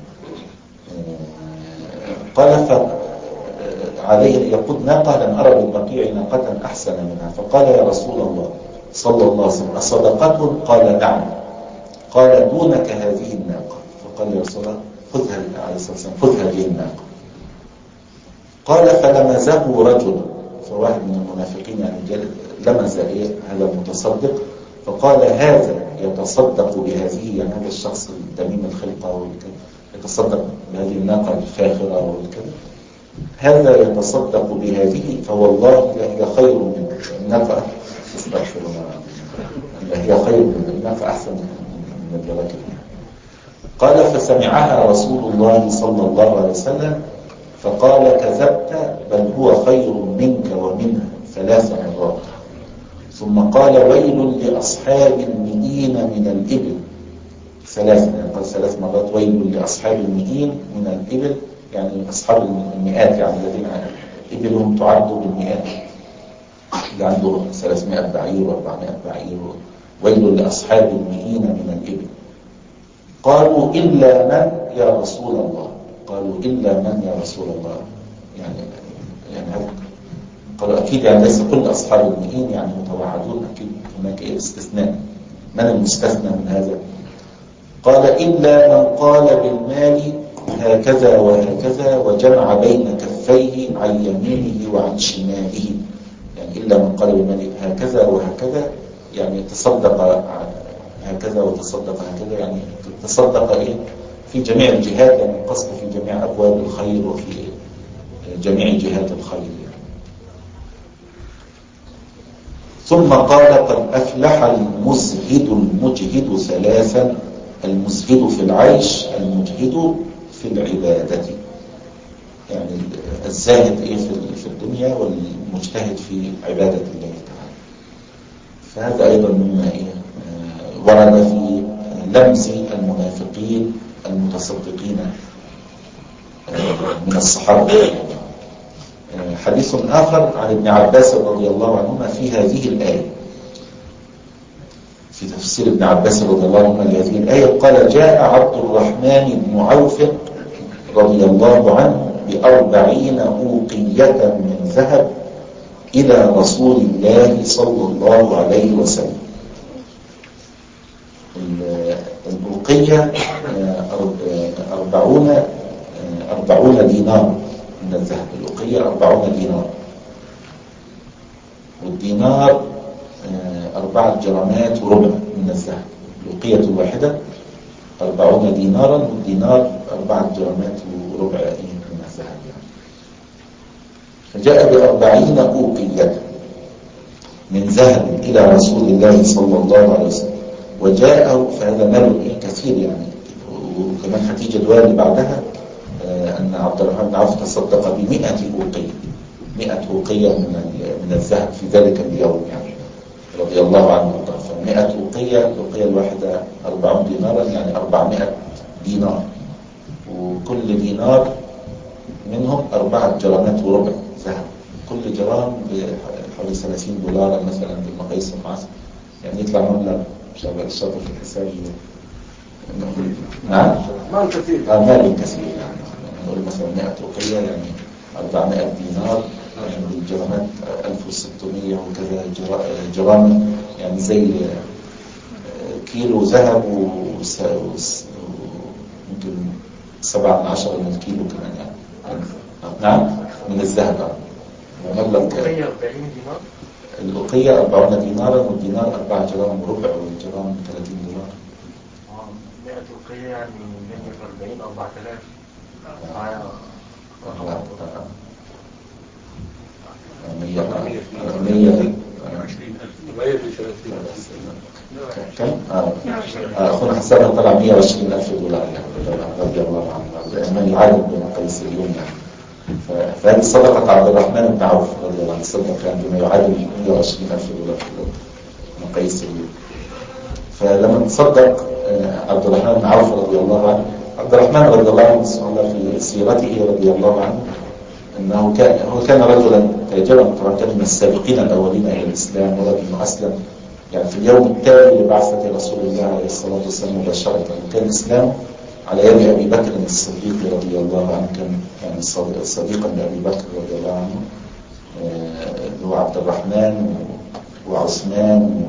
Speaker 2: قال فعليه يقود ناقة لم أرى بالبقيع ناقة أحسن منها، فقال يا رسول الله صلى الله عليه وسلم أصدقة؟ قال نعم. قال دونك هذه الناقة. فقال يا رسول الله خذها عليه الصلاة والسلام خذ هذه الناقة. قال فلمزه رجل، فواحد من المنافقين يعني لمز إيه هذا المتصدق، فقال هذا يتصدق بهذه، يعني هذا الشخص الدميم الخلقة يتصدق بهذه الناقة الفاخرة والكذا، هذا يتصدق بهذه فوالله هي خير من الناقة، استغفر الله، هي خير من الناقة أحسن من الجراكب. قال فسمعها رسول الله صلى الله عليه وسلم فقال كذبت بل هو خير منك ومنها ثلاث مرات. ثم قال ويل لأصحاب المئين من الإبل ثلاث، قال ثلاث مرات ويل لأصحاب المئين من الإبل، يعني أصحاب المئات، يعني الذين إبلهم تعد بالمئات، اللي عنده ثلاثمائة بعير وأربعمائة بعير، ويل لأصحاب المئين من الإبل. قالوا إلا من يا رسول الله، قالوا إلا من يا رسول الله، يعني يعني هذا قالوا أكيد يعني ليس كل أصحاب المئين يعني متوعدون، أكيد هناك إيه استثناء. من المستثنى من هذا؟ قال إلا من قال بالمال هكذا وهكذا وجمع بين كفيه عن يمينه وعن شماله، يعني إلا من قال بالمال هكذا وهكذا، يعني تصدق هكذا وتصدق هكذا، يعني تصدق إيه في جميع الجهات، يعني القصد في جميع أبواب الخير وفي جميع جهات الخير يعني. ثم قال قد أفلح المزهد المجهد ثلاثا، المزهد في العيش، المجهد في العبادة، يعني الزاهد إيه في الدنيا والمجتهد في عبادة الله تعالى. فهذا أيضا مما إيه ورد في لمز المنافقين المتصدقين من الصحابة. حديث آخر عن ابن عباس رضي الله عنهما في هذه الآية، في تفسير ابن عباس رضي الله عنهما لهذه الآية، قال جاء عبد الرحمن بن عوف رضي الله عنه بأربعين أوقية من ذهب إلى رسول الله صلى الله عليه وسلم. الأوقية أربعون أربعون دينار من الذهب، الأوقية أربعون دينار، والدينار أربعة جرامات وربع من الذهب. الأوقية الواحدة أربعون دينارا، والدينار أربعة جرامات وربع من الذهب يعني. فجاء بأربعين أوقية من ذهب إلى رسول الله صلى الله عليه وسلم، وجاءه فهذا مال كثير يعني. وكمان هتيجي الرواية اللي بعدها أن عبد الرحمن بن عوف تصدق بمئة أوقية، مئة أوقية من من الذهب في ذلك اليوم يعني رضي الله عنه. فمئة أوقية، الأوقية الواحدة أربعون دينارا، يعني أربعمائة دينار، وكل دينار منهم أربعة جرامات وربع ذهب، كل جرام بحوالي ثلاثين دولار مثلا بالمقاييس المعاصرة، يعني يطلع مبلغ شغال الشاطر في الحساب. نعم
Speaker 4: مال كثير،
Speaker 2: آه مال كثير يعني. نقول مثلا مئة أوقية يعني أربعمائة دينار، يعني بالجرامات ألف وستمائة وكذا جرام، يعني زي كيلو ذهب وممكن سبعة من عشرة من الكيلو كمان يعني. نعم من الذهب مبلغ.
Speaker 4: الأوقية أربعين دينار،
Speaker 2: الأوقية أربعون دينارا، والدينار أربعة جرام وربع، والجرام ثلاثين دولار.
Speaker 4: مئة أوقية يعني مئة وأربعين أربعة آلاف.
Speaker 2: كم؟ أخونا حسابها طلع مئة وعشرين ألف دولار يعني رضي الله عنه، من العدد بين قيس اليوم يعني. فهذه صدقة عبد الرحمن بن عوف رضي الله عنه، صدق يعني بما يعادل مئة وعشرين ألف دولار من قيس اليوم. فلما تصدق عبد الرحمن بن عوف رضي الله عنه، عبد الرحمن رضي الله عنه في سيرته رضي الله عنه أنه كان هو كان رجلا تاجرا، طبعا كان من السابقين الأولين إلى الإسلام، ولكنه أسلم يعني في اليوم التالي لبعثة رسول الله عليه الصلاة والسلام مباشرة كان الإسلام على يد أبي بكر الصديق رضي الله عنه، كان يعني صديقا لأبي بكر رضي الله عنه، اللي هو عبد الرحمن وعثمان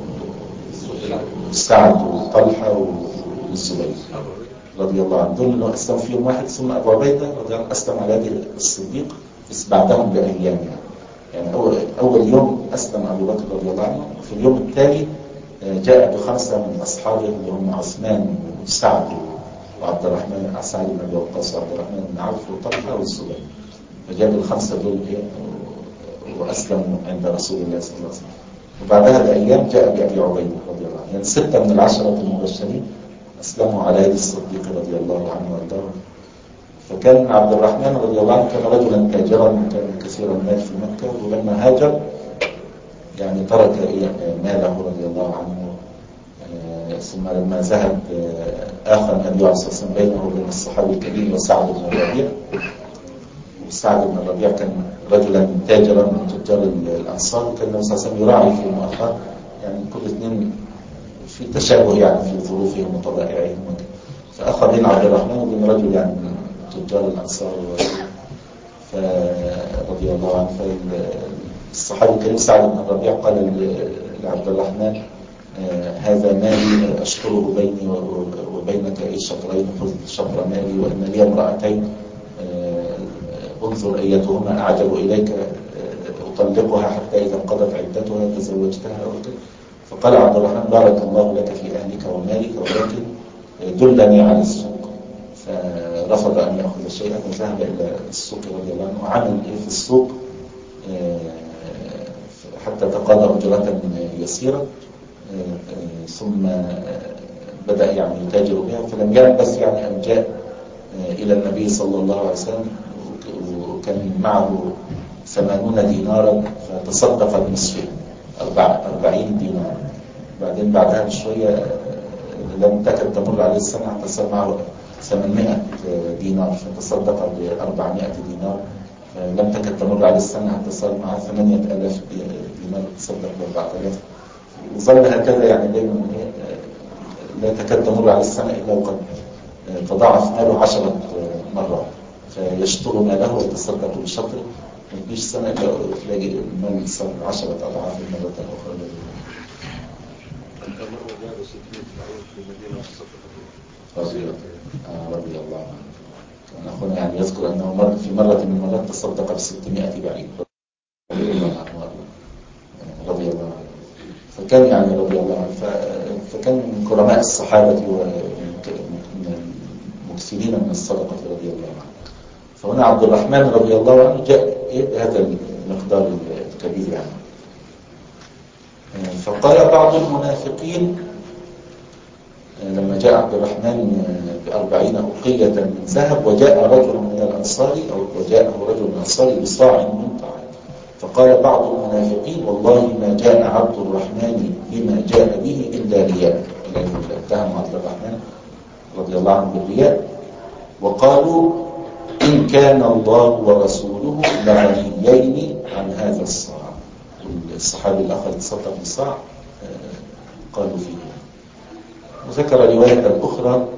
Speaker 2: وسعد وطلحة والزبير رضي الله عنه. دول اللي أسلم في يوم واحد. ثم أبو عبيدة رضي الله عنه أسلم على يد الصديق بس بعدهم بأيام يعني. يعني أول, أول يوم أسلم أبو بكر رضي الله عنه، في اليوم التالي جاء بخمسة من أصحابه اللي هم عثمان وسعد وعبد الرحمن سعد بن أبي وقاص وعبد الرحمن بن عوف وطلحة والزبير، فجاب الخمسة دول إيه وأسلموا عند رسول الله صلى الله عليه وسلم. وبعدها بأيام جاء بأبي عبيدة رضي الله عنه. يعني ستة من العشرة المبشرين أسلموا على يد الصديق رضي الله عنه وارضاه. فكان عبد الرحمن رضي الله عنه كان رجلا تاجرا وكان كثير المال في مكة، ولما هاجر يعني ترك ماله رضي الله عنه. ثم لما ذهب آخر النبي عليه الصلاة والسلام بينه وبين الصحابي الكريم وسعد بن الربيع. وسعد بن الربيع كان رجلا تاجرا من تجار الأنصار، وكان النبي صلى الله عليه وسلم يراعي في المؤخر يعني كل اثنين في تشابه يعني في ظروفهم وطبائعهم. فأخذ بين عبد الرحمن وبين رجل يعني من تجار الأنصار فرضي الله عنه. فالصحابي الكريم سعد بن الربيع قال لعبد الرحمن آه هذا مالي أشطره بيني وبينك أي شطرين، خذ شطر مالي، وإن لي امرأتين آه انظر أيتهما أعجب إليك آه أطلقها حتى إذا انقضت عدتها تزوجتها. فقال عبد الرحمن بارك الله لك في أهلك ومالك، ولكن دلني على السوق. فرفض أن يأخذ شيئا وذهب إلى السوق رضي الله عنه، وعمل في السوق حتى تقاضى أجرة يسيرة، ثم بدأ يعني يتاجر بها. فلم يلبث يعني أن جاء إلى النبي صلى الله عليه وسلم وكان معه ثمانون دينارا، فتصدق بنصفه أربعين دينار. بعدين بعدها بشوية لم تكن تمر عليه السنة حتى صار معه ثمانمائة دينار، فتصدق ب أربعمائة دينار. لم تكن تمر عليه السنة حتى صار معه ثمانية آلاف دينار، تصدق ب أربعة آلاف. وظل هكذا يعني دائما لا تكاد تمر على السنة إلا وقد تضاعف ماله عشرة مرات، فيشطر ماله ويتصدق بشطره. ما تجيش سنة إلا تلاقي المال صار عشرة أضعاف المرة الأخرى. رضي الله عنه. كان أخونا يعني يذكر أنه مر في مرة من المرات تصدق بستمائة بعيد رضي الله عنه. فكان يعني رضي الله عنه فكان من كرماء الصحابة ومن المكثرين من الصدقة رضي الله عنه. فهنا عبد الرحمن رضي الله عنه جاء بهذا المقدار الكبير يعني. فقال بعض المنافقين لما جاء عبد الرحمن بأربعين أوقية من ذهب، وجاء رجل من الأنصار أو وجاءه رجل من الأنصار بصاع من طعام، فقال بعض المنافقين والله ما جاء عبد الرحمن بما جاء به إلا رياء. اتهم عبد الرحمن رضي الله عنه بالرياء، وقالوا إن كان الله ورسوله لغنيين عن هذا الصاع. الصحابي الآخر تصدق بصاع قالوا فيه. وذكر رواية أخرى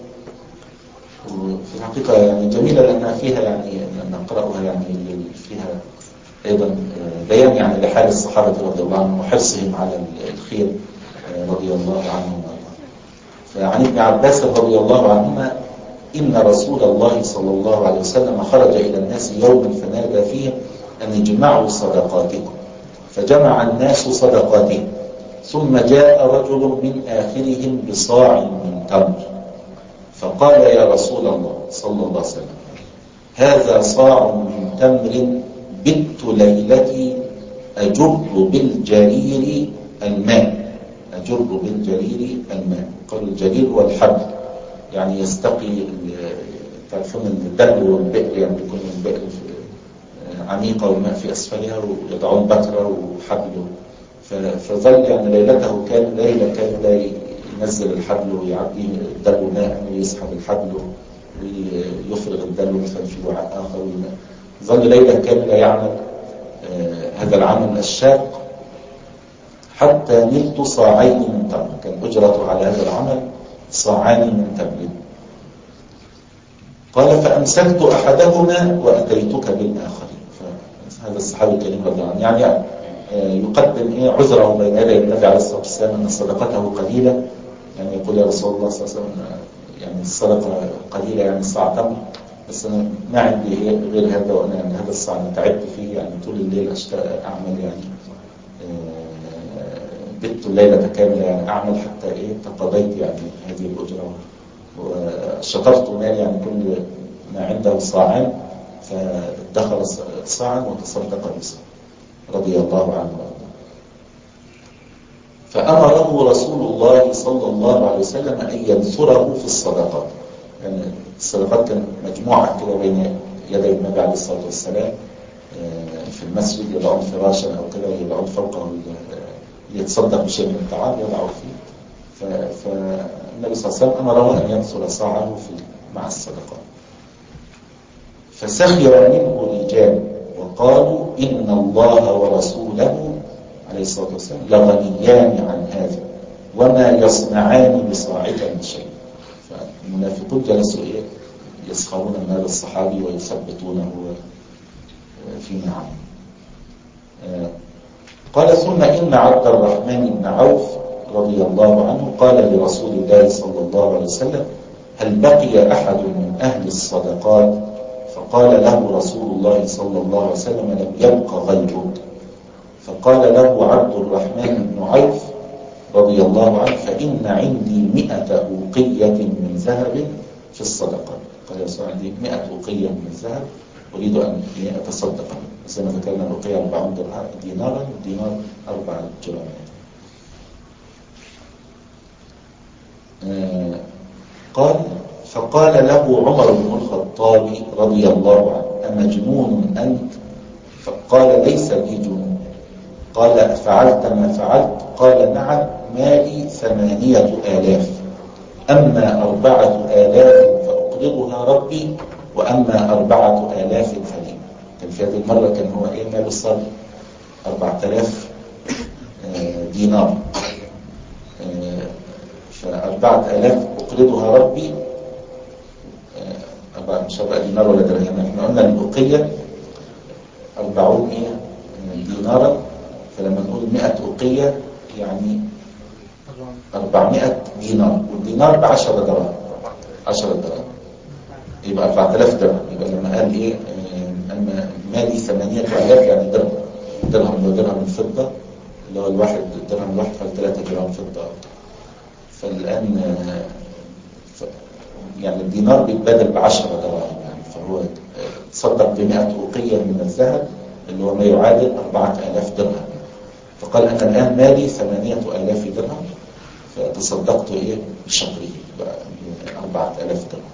Speaker 2: وفي الحقيقة يعني جميلة لأنها فيها يعني نقرأها يعني فيها أيضا بيان يعني لحال الصحابة رضي الله عنهم وحرصهم على الخير رضي الله عنهم. فعن ابن عباس رضي الله عنهما إن رسول الله صلى الله عليه وسلم خرج إلى الناس يوما فنادى فيهم أن اجمعوا صدقاتكم، فجمع الناس صدقاتهم، ثم جاء رجل من آخرهم بصاع من تمر، فقال يا رسول الله صلى الله عليه وسلم هذا صاع من تمر بت ليلتي أجر بالجرير الماء. أجر بالجرير الماء. قال الجرير هو الحبل، يعني يستقي تعرفون الدلو والبئر، يعني يكون البئر عميقة والماء في أسفلها ويضعون بكرة وحبل. فظل يعني ليلته كان ليلة كان لا ينزل الحبل ويعبي الدلو ماء ويسحب الحبل ويفرغ الدلو مثلا في وعاء آخر. ظل ليلة كاملة يعمل آه هذا العمل الشاق حتى نلت صاعين من تمر، كان أجرته على هذا العمل صاعان من تمر. قال فأمسكت أحدهما وأتيتك بالآخر. فهذا الصحابي الكريم رضي الله عنه يعني يقدم إيه عذره بين يدي النبي عليه الصلاة والسلام أن صدقته قليلة، يعني يقول يا رسول الله صلى الله عليه وسلم يعني الصدقة قليلة يعني صاع تمر، بس أنا ما عندي غير هذا، وأنا يعني هذا الصاع أنا تعبت فيه يعني طول الليل أشتغل أعمل يعني بت الليلة كاملة يعني أعمل حتى إيه تقضيت يعني هذه الأجرة، وشطرت مال يعني كل ما عنده صاعان فادخر صاعا وتصدق بصاع رضي الله عنه. فأمره رسول الله صلى الله عليه وسلم أن ينثره في الصدقات، يعني الصدقات كان مجموعة كده بين يدي النبي عليه الصلاة والسلام في المسجد، يضعون فراشا أو كده يضعون فوقه يتصدق بشيء من الطعام يضعه فيه. فالنبي صلى الله عليه وسلم أمره أن ينثر صاعه في مع الصدقات. فسخر منه رجال وقالوا إن الله ورسوله عليه الصلاة والسلام لغنيان عن هذا وما يصنعان بصاعك من شيء. فالمنافقون جلسوا إيه يسخرون من هذا الصحابي ويثبتونه فيما عمل. قال ثم إن عبد الرحمن بن عوف رضي الله عنه قال لرسول الله صلى الله عليه وسلم هل بقي أحد من أهل الصدقات؟ فقال له رسول الله صلى الله عليه وسلم لم يبق غيرك. فقال له عبد الرحمن بن عوف رضي الله عنه فإن عندي مئة أوقية من ذهب في الصدقات. قال يا رسول الله عندي مئة أوقية من الذهب أريد أن أتصدق، زي ما ذكرنا الأوقية أربعون دينارا، الدينار أربعة جرامات. آه قال فقال له عمر بن الخطاب رضي الله عنه أمجنون أنت؟ فقال ليس لي جنون. قال فعلت ما فعلت؟ قال نعم مالي ثمانية آلاف، أما أربعة آلاف فأقرضها ربي وأما أربعة آلاف فلي. كان في هذه المرة كان هو إيه مال الصرف أربعة آلاف دينار، فأربعة آلاف أقرضها ربي مش هبقى دينار ولا درهم. احنا قلنا الأوقية أربعون إيه دينارا، فلما نقول مئة أوقية يعني أربعمائة دينار، والدينار بعشرة دراهم، عشرة دراهم يبقى أربعة آلاف درهم. يبقى لما قال إيه أما مالي ثمانية آلاف يعني درهم، درهم اللي هو درهم الفضة اللي هو الواحد درهم الواحد فالثلاثة جرام فضة. فالآن ف... يعني الدينار بيتبادل بعشرة دراهم، يعني فهو تصدق بمئة أوقية من الذهب اللي هو ما يعادل أربعة آلاف درهم. فقال أنا الآن مالي ثمانية آلاف درهم فتصدقت إيه بشهره أربعة آلاف درهم.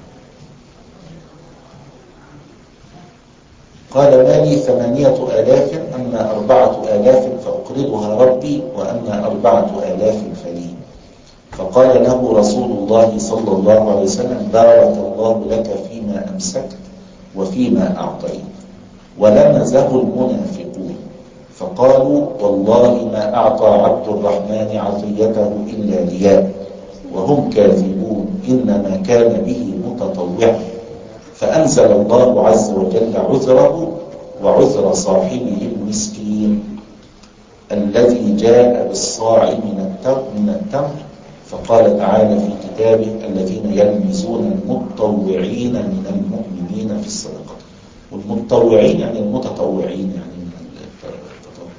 Speaker 2: قال مالي ثمانية آلاف أما أربعة آلاف فأقرضها ربي وأما أربعة آلاف فلي. فقال له رسول الله صلى الله عليه وسلم بارك الله لك فيما أمسكت وفيما أعطيت. ولمزه المنافقون فقالوا والله ما أعطى عبد الرحمن عطيته إلا رياء وهم كاذبون إنما كان به متطوعا. فأنزل الله عز وجل عذره وعذر صاحبه المسكين الذي جاء بالصاع من التمر, من التمر فقال تعالى في كتابه الذين يلمزون المتطوعين من المؤمنين في الصدقات. والمتطوعين يعني المتطوعين يعني من التطوع.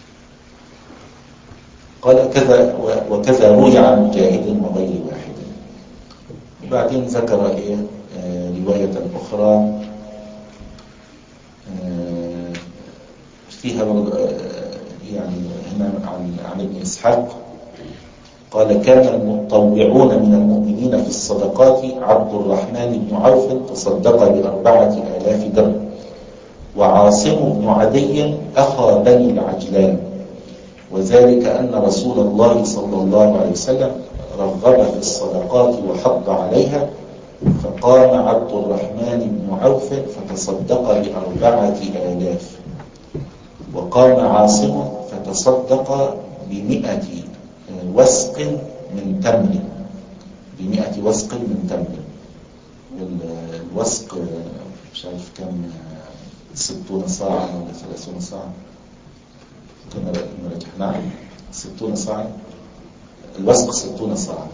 Speaker 2: قال كذا وكذا روي عن مجاهد وغير واحد. وبعدين ذكر ايه آه رواية أخرى آه فيها آه يعني هنا عن, عن ابن إسحاق قال كان المتطوعون من المؤمنين في الصدقات عبد الرحمن بن عوف تصدق بأربعة آلاف درهم وعاصم بن عدي أخا بني العجلان، وذلك أن رسول الله صلى الله عليه وسلم رغب في الصدقات وحض عليها، فقام عبد الرحمن بن عوف فتصدق بأربعة آلاف، وقام عاصم فتصدق بمئة وسق من تمر، بمئة وسق من تمر. والوسق مش عارف كم، ستون صاعا ولا ثلاثون صاعا، كنا رجحناه ستون صاعا، الوسق ستون صاعا.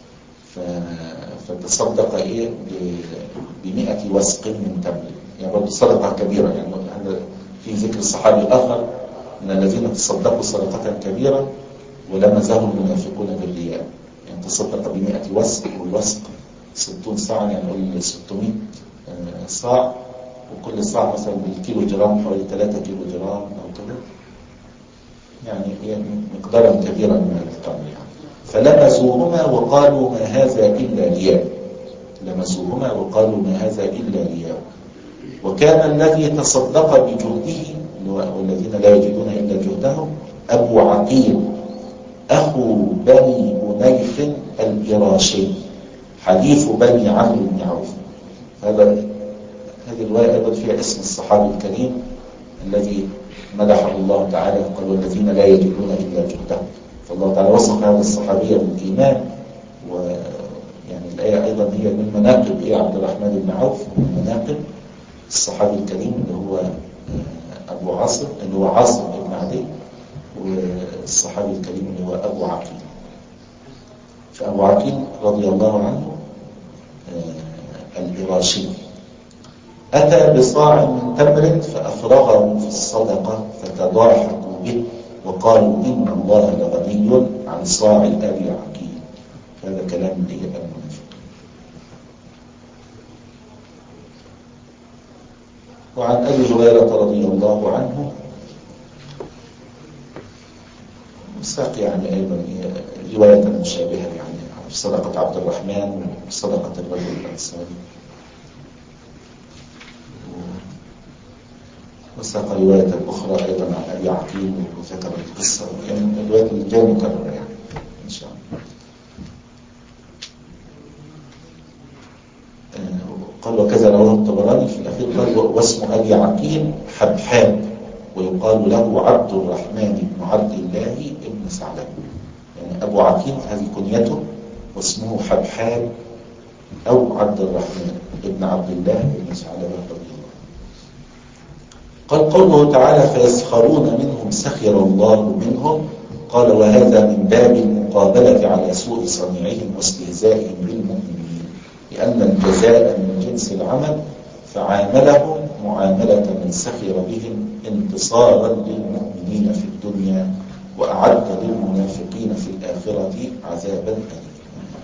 Speaker 2: فتصدق ايه بمئة وسق من تمر، يعني برضه صدقة كبيرة. يعني هذا في ذكر الصحابي الآخر من الذين تصدقوا صدقة كبيرة ولمزهم المنافقون بالرياء. يعني تصدق بمئة وسق، والوسق ستون صاعا، يعني نقول ستمائة صاع، وكل صاع مثلا بالكيلو جرام حوالي ثلاثة كيلو جرام أو كده، يعني هي مقدارا كبيرا من التمر. يعني فلمزوهما وقالوا ما هذا إلا رياء، لمزوهما وقالوا ما هذا إلا رياء. وكان الذي تصدق بجهده والذين لا يجدون إلا جهدهم أبو عقيل أخو بني أنيف الإراشي حليف بني عمرو بن عوف. هذا هذه الرواية أيضا فيها اسم الصحابي الكريم الذي مدحه الله تعالى، قال والذين لا يجدون إلا جهدهم. فالله تعالى وصف هذا الصحابي بالإيمان. ويعني الآية أيضا هي من مناقب إيه عبد الرحمن بن عوف، من مناقب الصحابي الكريم اللي هو أبو عاصم، اللي هو عاصم بن عدي، والصحابي الكريم اللي هو أبو عقيل. فأبو عقيل رضي الله عنه الإراشي أتى بصاع من تمر فأفرغه في الصدقة فتضاحكوا به وقالوا إن الله لغني عن صاع أبي عقيل. هذا كلام ليه المنافق. وعن أبي هريرة رضي الله عنه ساق يعني أيضا رواية مشابهة، يعني في صدقة عبد الرحمن وصدقة الرجل الأنصاري. وساق رواية أخرى أيضا عن أبي عقيل وذكر القصة، يعني الرواية اللي جاية مكررة يعني إن شاء الله. قال وكذا رواه الطبراني في الأخير قال واسم أبي عقيل حبحان ويقال له عبد الرحمن بن عبد الله بن ثعلبة. يعني أبو عقيل هذه كنيته، واسمه حبحان أو عبد الرحمن بن عبد الله بن ثعلبة رضي الله. قال قوله تعالى فيسخرون منهم سخر الله منهم، قال وهذا من باب المقابلة على سوء صنيعهم واستهزائهم بالمؤمنين، لأن الجزاء من جنس العمل، فعاملهم معاملة من سخر بهم انتصارا للمؤمنين في الدنيا وأعد للمنافقين في الآخرة عذابا أليما.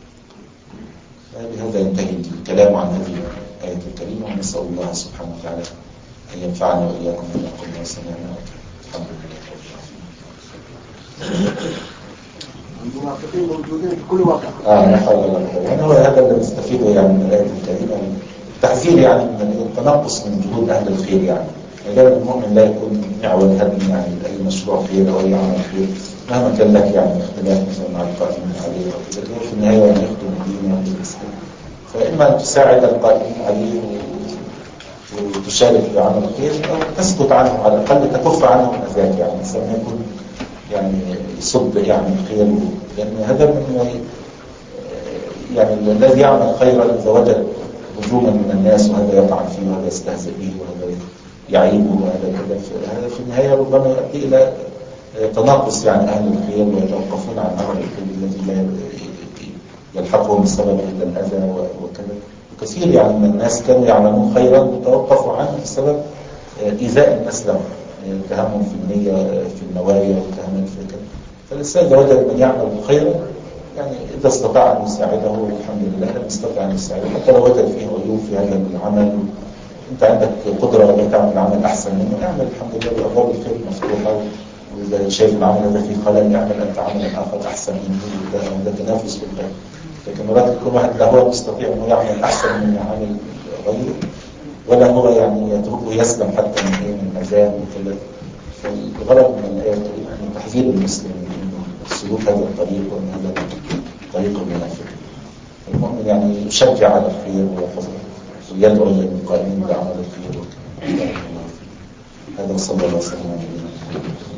Speaker 2: بهذا ينتهي الكلام عن هذه الآية الكريمة، ونسأل الله سبحانه وتعالى أن ينفعنا وإياكم بما قلنا وسمعنا. الحمد لله رب العالمين.
Speaker 5: المنافقين موجودين في كل واقع.
Speaker 2: آه لا حول ولا قوة. يعني هو هذا اللي نستفيده يعني من الآية الكريمة، التحذير يعني من التنقص من جهود أهل الخير. يعني غير المؤمن لا يكون معول هدم يعني لأي مشروع خير أو أي عمل خير مهما كان لك يعني اختلاف مثلا مع القائمين عليه أو كده، في النهاية يعني يخدم الدين ويخدم الإسلام. فإما أن تساعد القائمين عليه وتشارك بعمل الخير، أو تسكت عنهم على الأقل، تكف عنهم أذاك. يعني الإنسان يكون يعني يصد يعني الخير، لأن هذا من يعني الذي يعمل خيرا إذا وجد هجوما من الناس وهذا يطعن فيه وهذا يستهزئ به وهذا يعيبه وهذا كذا، هذا في النهاية ربما يؤدي إلى تناقص يعني أهل الخير ويتوقفون عن عمل الخير الذي لا يلحقهم بسبب إلا الأذى وكذا. وكثير يعني من الناس كانوا يعملون خيرا وتوقفوا عنه بسبب إيذاء الناس لهم، اتهامهم في النية في النوايا واتهامهم في كذا. فالإنسان إذا وجد من يعمل خيرا يعني إذا استطاع أن يساعده الحمد لله، لم يستطع أن يساعده حتى لو وجد فيه عيوب في هذا العمل، أنت عندك قدرة أن تعمل عمل أحسن منه، اعمل الحمد لله بأبواب الخير مفتوحة. وإذا شايف العمل هذا فيه خلل اعمل أنت عملا آخر أحسن منه، وده تنافس بالخير. لكن مرات يكون واحد لا هو يستطيع أنه يعمل أحسن من عمل غيره، ولا هو يعني يتركه يسلم حتى من إيه من مزايا وكذا. فالغرض من الآية يعني تحذير المسلم من سلوك هذا الطريق ومن هذا طريق المنافق. المؤمن يعني يشجع على الخير ويدعو للقائمين بعمل الخير. هذا صلى الله عليه وسلم.